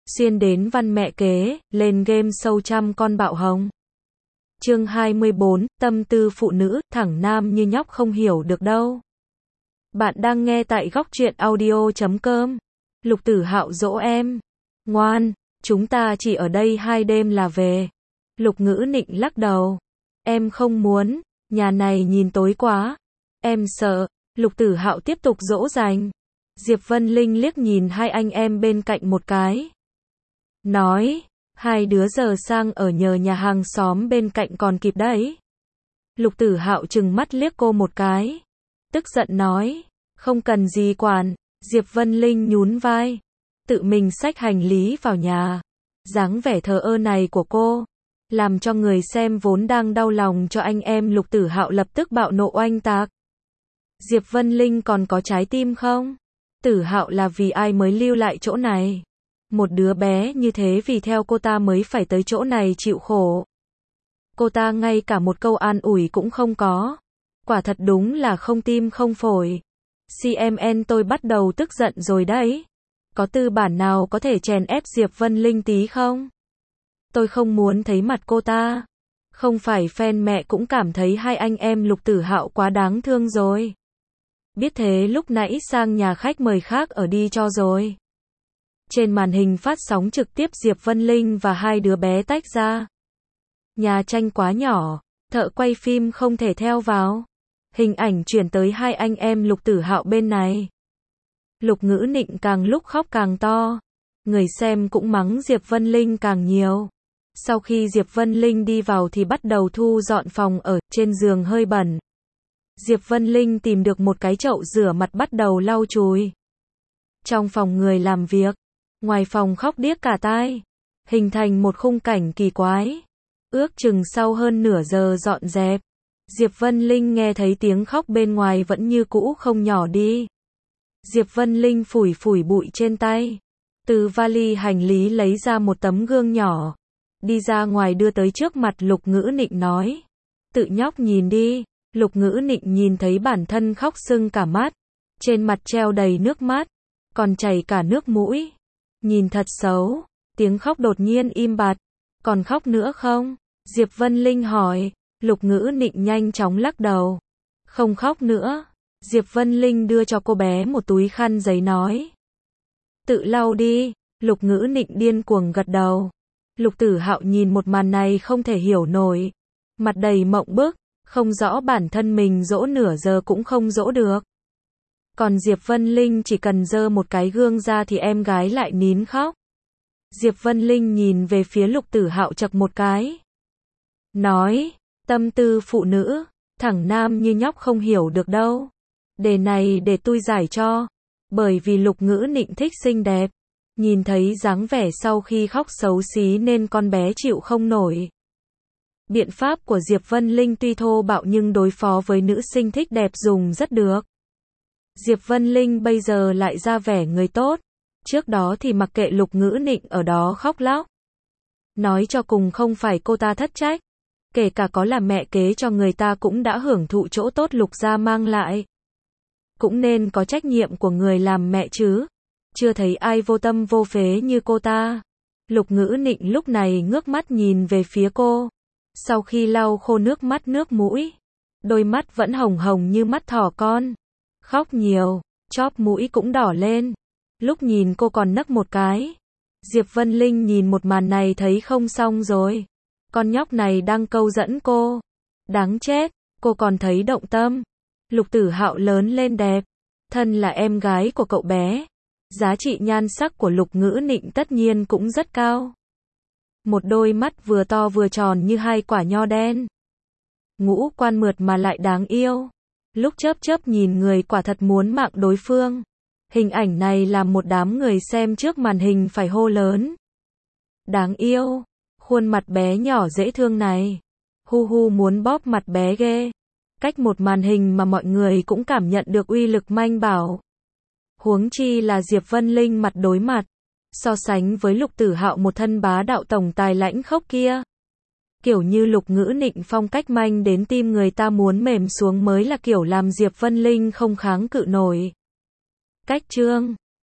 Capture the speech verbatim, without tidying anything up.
Xuyên đến văn mẹ kế, lên game sâu trăm con bạo hồng. Chương hai mươi bốn, tâm tư phụ nữ, thẳng nam như nhóc không hiểu được đâu. Bạn đang nghe tại góc truyện audio chấm com. Lục Tử Hạo dỗ em. Ngoan, chúng ta chỉ ở đây hai đêm là về. Lục Ngữ Nịnh lắc đầu. Em không muốn, nhà này nhìn tối quá. Em sợ. Lục Tử Hạo tiếp tục dỗ dành. Diệp Vân Linh liếc nhìn hai anh em bên cạnh một cái. Nói, hai đứa giờ sang ở nhờ nhà hàng xóm bên cạnh còn kịp đấy. Lục Tử Hạo trừng mắt liếc cô một cái. Tức giận nói, không cần gì quản. Diệp Vân Linh nhún vai. Tự mình xách hành lý vào nhà. Dáng vẻ thờ ơ này của cô, làm cho người xem vốn đang đau lòng cho anh em Lục Tử Hạo lập tức bạo nộ oanh tạc. Diệp Vân Linh còn có trái tim không? Tử Hạo là vì ai mới lưu lại chỗ này? Một đứa bé như thế vì theo cô ta mới phải tới chỗ này chịu khổ. Cô ta ngay cả một câu an ủi cũng không có. Quả thật đúng là không tim không phổi. xê em en tôi bắt đầu tức giận rồi đấy. Có tư bản nào có thể chèn ép Diệp Vân Linh tí không? Tôi không muốn thấy mặt cô ta. Không phải fan mẹ cũng cảm thấy hai anh em Lục Tử Hạo quá đáng thương rồi. Biết thế lúc nãy sang nhà khách mời khác ở đi cho rồi. Trên màn hình phát sóng trực tiếp Diệp Vân Linh và hai đứa bé tách ra. Nhà tranh quá nhỏ, thợ quay phim không thể theo vào. Hình ảnh chuyển tới hai anh em Lục Tử Hạo bên này. Lục Ngữ Nịnh càng lúc khóc càng to. Người xem cũng mắng Diệp Vân Linh càng nhiều. Sau khi Diệp Vân Linh đi vào thì bắt đầu thu dọn phòng ở, trên giường hơi bẩn. Diệp Vân Linh tìm được một cái chậu rửa mặt bắt đầu lau chùi. Trong phòng người làm việc, ngoài phòng khóc điếc cả tai, hình thành một khung cảnh kỳ quái. Ước chừng sau hơn nửa giờ dọn dẹp, Diệp Vân Linh nghe thấy tiếng khóc bên ngoài vẫn như cũ không nhỏ đi. Diệp Vân Linh phủi phủi bụi trên tay, từ vali hành lý lấy ra một tấm gương nhỏ, đi ra ngoài đưa tới trước mặt Lục Ngữ Nịnh nói, tự nhóc nhìn đi. Lục Ngữ Nịnh nhìn thấy bản thân khóc sưng cả mắt, trên mặt treo đầy nước mắt, còn chảy cả nước mũi. Nhìn thật xấu, tiếng khóc đột nhiên im bặt. Còn khóc nữa không? Diệp Vân Linh hỏi. Lục Ngữ Nịnh nhanh chóng lắc đầu. Không khóc nữa. Diệp Vân Linh đưa cho cô bé một túi khăn giấy nói. Tự lau đi. Lục Ngữ Nịnh điên cuồng gật đầu. Lục Tử Hạo nhìn một màn này không thể hiểu nổi. Mặt đầy mộng bức, không rõ bản thân mình dỗ nửa giờ cũng không dỗ được. Còn Diệp Vân Linh chỉ cần giơ một cái gương ra thì em gái lại nín khóc. Diệp Vân Linh nhìn về phía Lục Tử Hạo chậc một cái. Nói, tâm tư phụ nữ, thẳng nam như nhóc không hiểu được đâu. Đề này để tôi giải cho. Bởi vì Lục Ngữ Nịnh thích xinh đẹp. Nhìn thấy dáng vẻ sau khi khóc xấu xí nên con bé chịu không nổi. Biện pháp của Diệp Vân Linh tuy thô bạo nhưng đối phó với nữ sinh thích đẹp dùng rất được. Diệp Vân Linh bây giờ lại ra vẻ người tốt. Trước đó thì mặc kệ Lục Ngữ Nịnh ở đó khóc lóc. Nói cho cùng không phải cô ta thất trách. Kể cả có là mẹ kế cho người ta cũng đã hưởng thụ chỗ tốt Lục gia mang lại. Cũng nên có trách nhiệm của người làm mẹ chứ. Chưa thấy ai vô tâm vô phế như cô ta. Lục Ngữ Nịnh lúc này ngước mắt nhìn về phía cô. Sau khi lau khô nước mắt nước mũi, đôi mắt vẫn hồng hồng như mắt thỏ con. Khóc nhiều, chóp mũi cũng đỏ lên. Lúc nhìn cô còn nấc một cái. Diệp Vân Linh nhìn một màn này thấy không xong rồi. Con nhóc này đang câu dẫn cô. Đáng chết, cô còn thấy động tâm. Lục Tử Hạo lớn lên đẹp. Thân là em gái của cậu bé. Giá trị nhan sắc của Lục Ngữ Nịnh tất nhiên cũng rất cao. Một đôi mắt vừa to vừa tròn như hai quả nho đen. Ngũ quan mượt mà lại đáng yêu. Lúc chớp chớp nhìn người quả thật muốn mạng đối phương. Hình ảnh này làm một đám người xem trước màn hình phải hô lớn. Đáng yêu. Khuôn mặt bé nhỏ dễ thương này. Hu hu muốn bóp mặt bé ghê. Cách một màn hình mà mọi người cũng cảm nhận được uy lực manh bảo. Huống chi là Diệp Vân Linh mặt đối mặt. So sánh với Lục Tử Hạo một thân bá đạo tổng tài lãnh khốc kia. Kiểu như Lục Ngữ Nịnh phong cách manh đến tim người ta muốn mềm xuống mới là kiểu làm Diệp Vân Linh không kháng cự nổi. Cách chương